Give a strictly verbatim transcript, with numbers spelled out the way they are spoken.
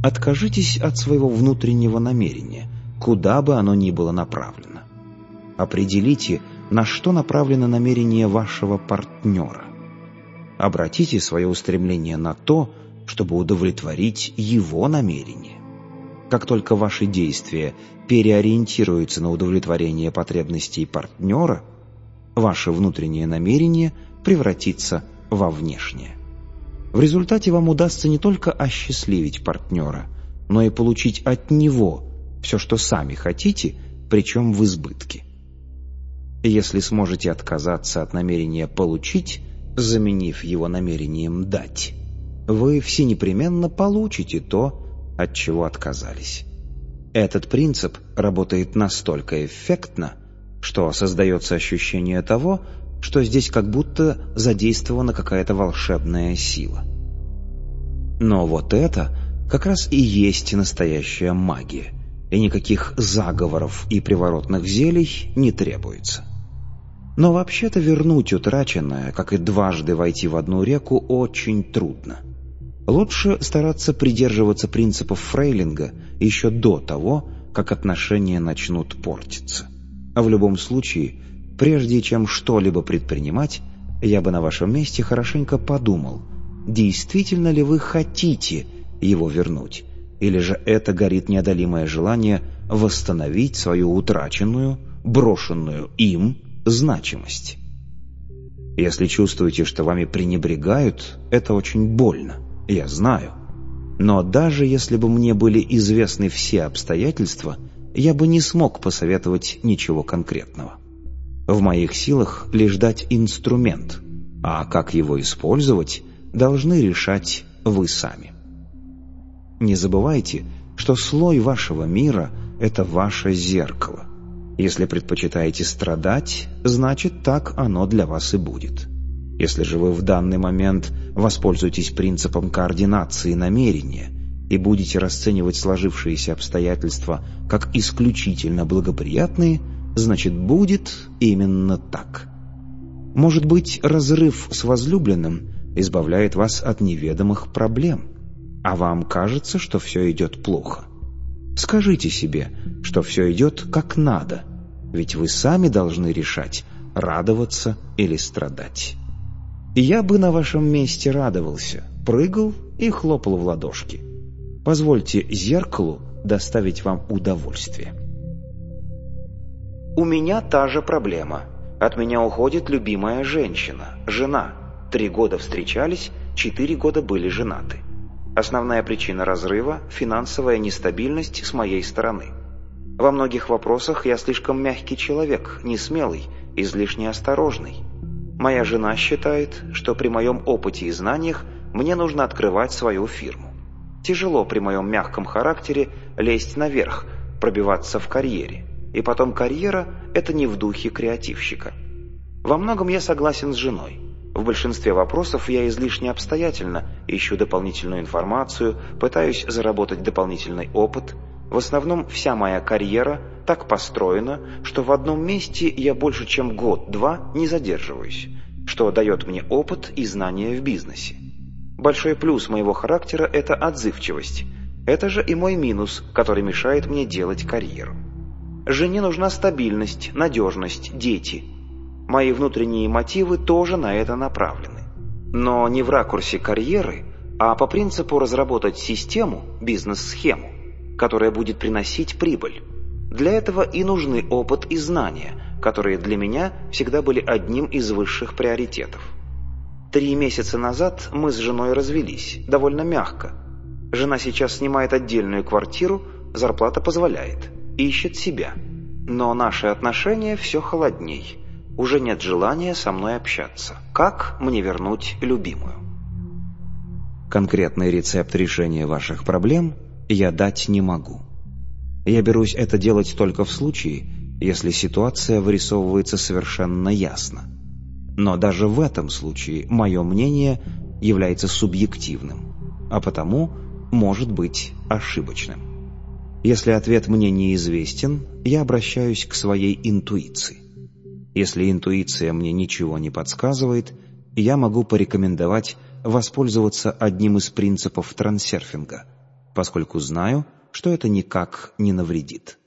Откажитесь от своего внутреннего намерения, куда бы оно ни было направлено. Определите, на что направлено намерение вашего партнера. Обратите свое устремление на то, чтобы удовлетворить его намерение. Как только ваши действия переориентируются на удовлетворение потребностей партнера, ваше внутреннее намерение превратится во внешнее. В результате вам удастся не только осчастливить партнера, но и получить от него все, что сами хотите, причем в избытке. Если сможете отказаться от намерения получить, заменив его намерением дать, вы все непременно получите то, от чего отказались. Этот принцип работает настолько эффектно, что создается ощущение того, что здесь как будто задействована какая-то волшебная сила. Но вот это как раз и есть настоящая магия, и никаких заговоров и приворотных зелий не требуется. Но вообще-то вернуть утраченное, как и дважды войти в одну реку, очень трудно. Лучше стараться придерживаться принципов Фрейлинга еще до того, как отношения начнут портиться. А в любом случае, прежде чем что-либо предпринимать, я бы на вашем месте хорошенько подумал, действительно ли вы хотите его вернуть, или же это горит неодолимое желание восстановить свою утраченную, брошенную им значимость. Если чувствуете, что вами пренебрегают, это очень больно, я знаю. Но даже если бы мне были известны все обстоятельства, я бы не смог посоветовать ничего конкретного. В моих силах лишь дать инструмент, а как его использовать, должны решать вы сами. Не забывайте, что слой вашего мира — это ваше зеркало. Если предпочитаете страдать, значит, так оно для вас и будет. Если же вы в данный момент воспользуетесь принципом координации намерения и будете расценивать сложившиеся обстоятельства как исключительно благоприятные, значит, будет именно так. Может быть, разрыв с возлюбленным избавляет вас от неведомых проблем, а вам кажется, что все идет плохо. Скажите себе, что все идет как надо, ведь вы сами должны решать, радоваться или страдать. Я бы на вашем месте радовался, прыгал и хлопал в ладошки. Позвольте зеркалу доставить вам удовольствие. У меня та же проблема. От меня уходит любимая женщина, жена. Три года встречались, четыре года были женаты. Основная причина разрыва – финансовая нестабильность с моей стороны. Во многих вопросах я слишком мягкий человек, несмелый, излишне осторожный. Моя жена считает, что при моем опыте и знаниях мне нужно открывать свою фирму. Тяжело при моем мягком характере лезть наверх, пробиваться в карьере. И потом карьера – это не в духе креативщика. Во многом я согласен с женой. В большинстве вопросов я излишне обстоятельно ищу дополнительную информацию, пытаюсь заработать дополнительный опыт. В основном вся моя карьера так построена, что в одном месте я больше чем год-два не задерживаюсь, что дает мне опыт и знания в бизнесе. Большой плюс моего характера – это отзывчивость. Это же и мой минус, который мешает мне делать карьеру. Жене нужна стабильность, надежность, дети. Мои внутренние мотивы тоже на это направлены. Но не в ракурсе карьеры, а по принципу разработать систему, бизнес-схему, которая будет приносить прибыль. Для этого и нужны опыт и знания, которые для меня всегда были одним из высших приоритетов. Три месяца назад мы с женой развелись, довольно мягко. Жена сейчас снимает отдельную квартиру, зарплата позволяет, ищет себя. Но наши отношения все холодней. Уже нет желания со мной общаться. Как мне вернуть любимую? Конкретный рецепт решения ваших проблем я дать не могу. Я берусь это делать только в случае, если ситуация вырисовывается совершенно ясно. Но даже в этом случае мое мнение является субъективным, а потому может быть ошибочным. Если ответ мне неизвестен, я обращаюсь к своей интуиции. Если интуиция мне ничего не подсказывает, я могу порекомендовать воспользоваться одним из принципов трансерфинга. поскольку знаю, что это никак не навредит.